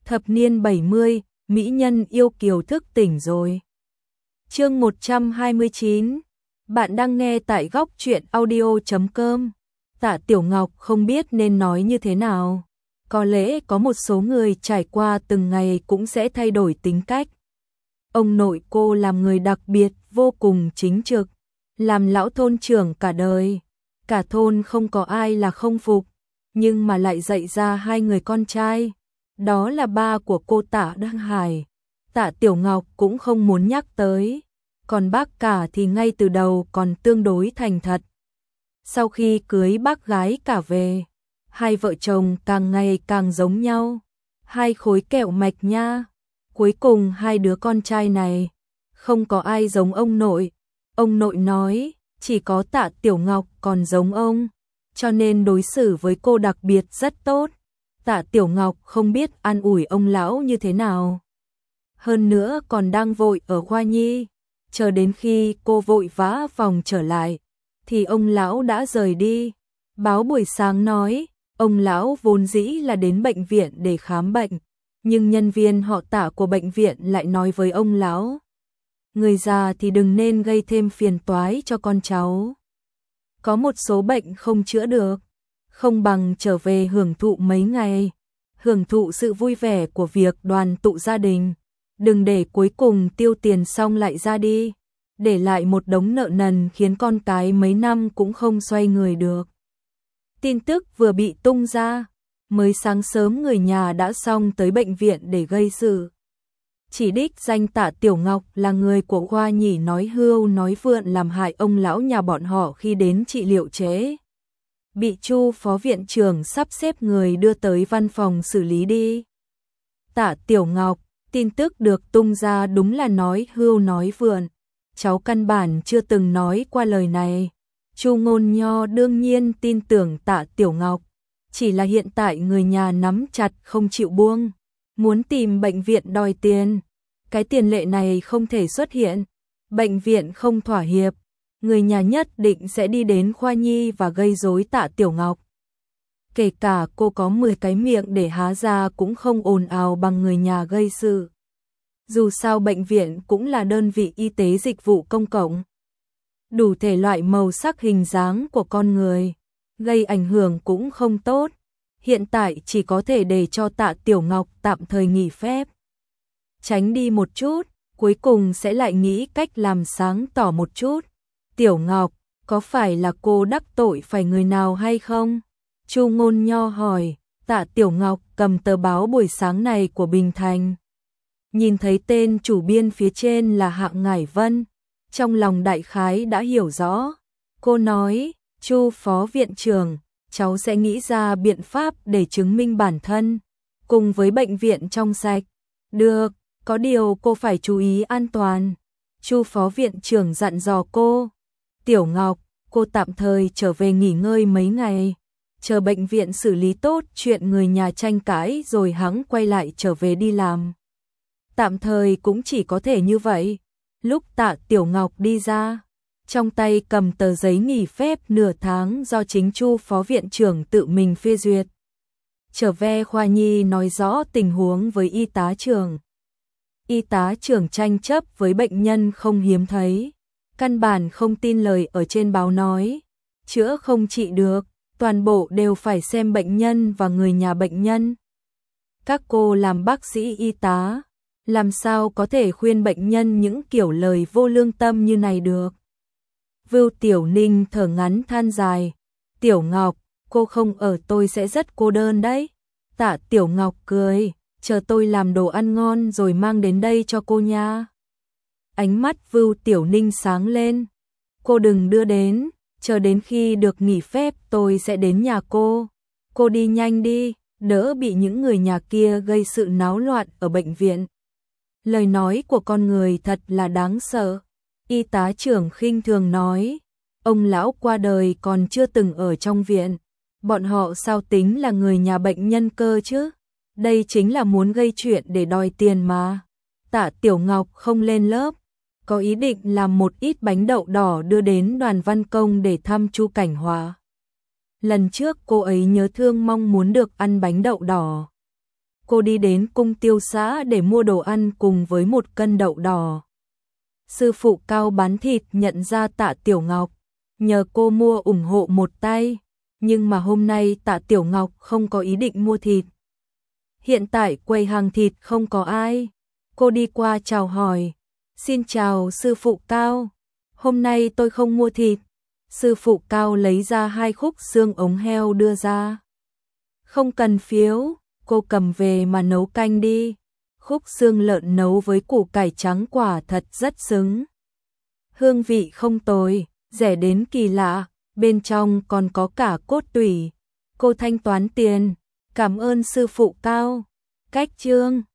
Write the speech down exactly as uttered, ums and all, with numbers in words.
Thập niên bảy mươi, mỹ nhân yêu kiều thức tỉnh rồi. Chương một trăm hai mươi chín. Bạn đang nghe tại góc truyện audio chấm com. Tạ Tiểu Ngọc không biết nên nói như thế nào. Có lẽ có một số người trải qua từng ngày cũng sẽ thay đổi tính cách. Ông nội cô làm người đặc biệt, vô cùng chính trực, làm lão thôn trưởng cả đời. Cả thôn không có ai là không phục, nhưng mà lại dạy ra hai người con trai. Đó là ba của cô Tạ Đăng Hải. Tạ Tiểu Ngọc cũng không muốn nhắc tới. Còn bác cả thì ngay từ đầu còn tương đối thành thật. Sau khi cưới bác gái cả về, hai vợ chồng càng ngày càng giống nhau. Hai khối kẹo mạch nha. Cuối cùng hai đứa con trai này, không có ai giống ông nội. Ông nội nói, chỉ có Tạ Tiểu Ngọc còn giống ông, cho nên đối xử với cô đặc biệt rất tốt. Tạ Tiểu Ngọc không biết an ủi ông lão như thế nào. Hơn nữa còn đang vội ở khoa nhi, chờ đến khi cô vội vã vòng trở lại, thì ông lão đã rời đi. Báo buổi sáng nói, ông lão vốn dĩ là đến bệnh viện để khám bệnh, nhưng nhân viên họ Tạ của bệnh viện lại nói với ông lão, người già thì đừng nên gây thêm phiền toái cho con cháu. Có một số bệnh không chữa được, không bằng trở về hưởng thụ mấy ngày, hưởng thụ sự vui vẻ của việc đoàn tụ gia đình, đừng để cuối cùng tiêu tiền xong lại ra đi, để lại một đống nợ nần khiến con cái mấy năm cũng không xoay người được. Tin tức vừa bị tung ra, mới sáng sớm người nhà đã xong tới bệnh viện để gây sự. Chỉ đích danh Tạ Tiểu Ngọc là người của khoa nhỉ nói hưu nói vượn làm hại ông lão nhà bọn họ khi đến trị liệu trễ. Bị Chu phó viện trưởng sắp xếp người đưa tới văn phòng xử lý đi. Tạ Tiểu Ngọc, tin tức được tung ra đúng là nói hưu nói vượn. Cháu căn bản chưa từng nói qua lời này. Chu Ngôn Nho đương nhiên tin tưởng Tạ Tiểu Ngọc. Chỉ là hiện tại người nhà nắm chặt không chịu buông. Muốn tìm bệnh viện đòi tiền. Cái tiền lệ này không thể xuất hiện. Bệnh viện không thỏa hiệp. Người nhà nhất định sẽ đi đến khoa nhi và gây rối Tạ Tiểu Ngọc. Kể cả cô có mười cái miệng để há ra cũng không ồn ào bằng người nhà gây sự. Dù sao bệnh viện cũng là đơn vị y tế dịch vụ công cộng. Đủ thể loại màu sắc hình dáng của con người, gây ảnh hưởng cũng không tốt. Hiện tại chỉ có thể để cho Tạ Tiểu Ngọc tạm thời nghỉ phép. Tránh đi một chút, cuối cùng sẽ lại nghĩ cách làm sáng tỏ một chút. Tiểu Ngọc, có phải là cô đắc tội phải người nào hay không? Chu Ngôn Nho hỏi. Tạ Tiểu Ngọc cầm tờ báo buổi sáng này của Bình Thành. Nhìn thấy tên chủ biên phía trên là Hạng Ngải Vân, trong lòng đại khái đã hiểu rõ. Cô nói, Chu phó viện trưởng, cháu sẽ nghĩ ra biện pháp để chứng minh bản thân, cùng với bệnh viện trong sạch. Được, có điều cô phải chú ý an toàn. Chu phó viện trưởng dặn dò cô. Tiểu Ngọc, cô tạm thời trở về nghỉ ngơi mấy ngày, chờ bệnh viện xử lý tốt chuyện người nhà tranh cãi rồi hẵng quay lại trở về đi làm. Tạm thời cũng chỉ có thể như vậy. Lúc Tạ Tiểu Ngọc đi ra, trong tay cầm tờ giấy nghỉ phép nửa tháng do chính Chu phó viện trưởng tự mình phê duyệt. Trở về khoa nhi nói rõ tình huống với y tá trưởng. Y tá trưởng tranh chấp với bệnh nhân không hiếm thấy, căn bản không tin lời ở trên báo nói, chữa không trị được, toàn bộ đều phải xem bệnh nhân và người nhà bệnh nhân. Các cô làm bác sĩ y tá, làm sao có thể khuyên bệnh nhân những kiểu lời vô lương tâm như này được. Vưu Tiểu Ninh thở ngắn than dài. Tiểu Ngọc, cô không ở tôi sẽ rất cô đơn đấy. Tạ Tiểu Ngọc cười, chờ tôi làm đồ ăn ngon rồi mang đến đây cho cô nha. Ánh mắt Vưu Tiểu Ninh sáng lên. Cô đừng đưa đến, chờ đến khi được nghỉ phép tôi sẽ đến nhà cô. Cô đi nhanh đi, đỡ bị những người nhà kia gây sự náo loạn ở bệnh viện. Lời nói của con người thật là đáng sợ. Y tá trưởng khinh thường nói, ông lão qua đời còn chưa từng ở trong viện, bọn họ sao tính là người nhà bệnh nhân cơ chứ? Đây chính là muốn gây chuyện để đòi tiền mà. Tạ Tiểu Ngọc không lên lớp, có ý định làm một ít bánh đậu đỏ đưa đến Đoàn Văn Công để thăm Chu Cảnh Hòa. Lần trước cô ấy nhớ thương mong muốn được ăn bánh đậu đỏ. cô đi đến cung tiêu xã để mua đồ ăn cùng với một cân đậu đỏ. Sư phụ Cao bán thịt nhận ra Tạ Tiểu Ngọc, nhờ cô mua ủng hộ một tay, nhưng mà hôm nay Tạ Tiểu Ngọc không có ý định mua thịt. Hiện tại quầy hàng thịt không có ai. Cô đi qua chào hỏi. Xin chào sư phụ Cao, hôm nay tôi không mua thịt. Sư phụ Cao lấy ra hai khúc xương ống heo đưa ra. Không cần phiếu, cô cầm về mà nấu canh đi. Khúc xương lợn nấu với củ cải trắng quả thật rất xứng. Hương vị không tồi, rẻ đến kỳ lạ, bên trong còn có cả cốt tủy. Cô thanh toán tiền, cảm ơn sư phụ Cao. Cách chương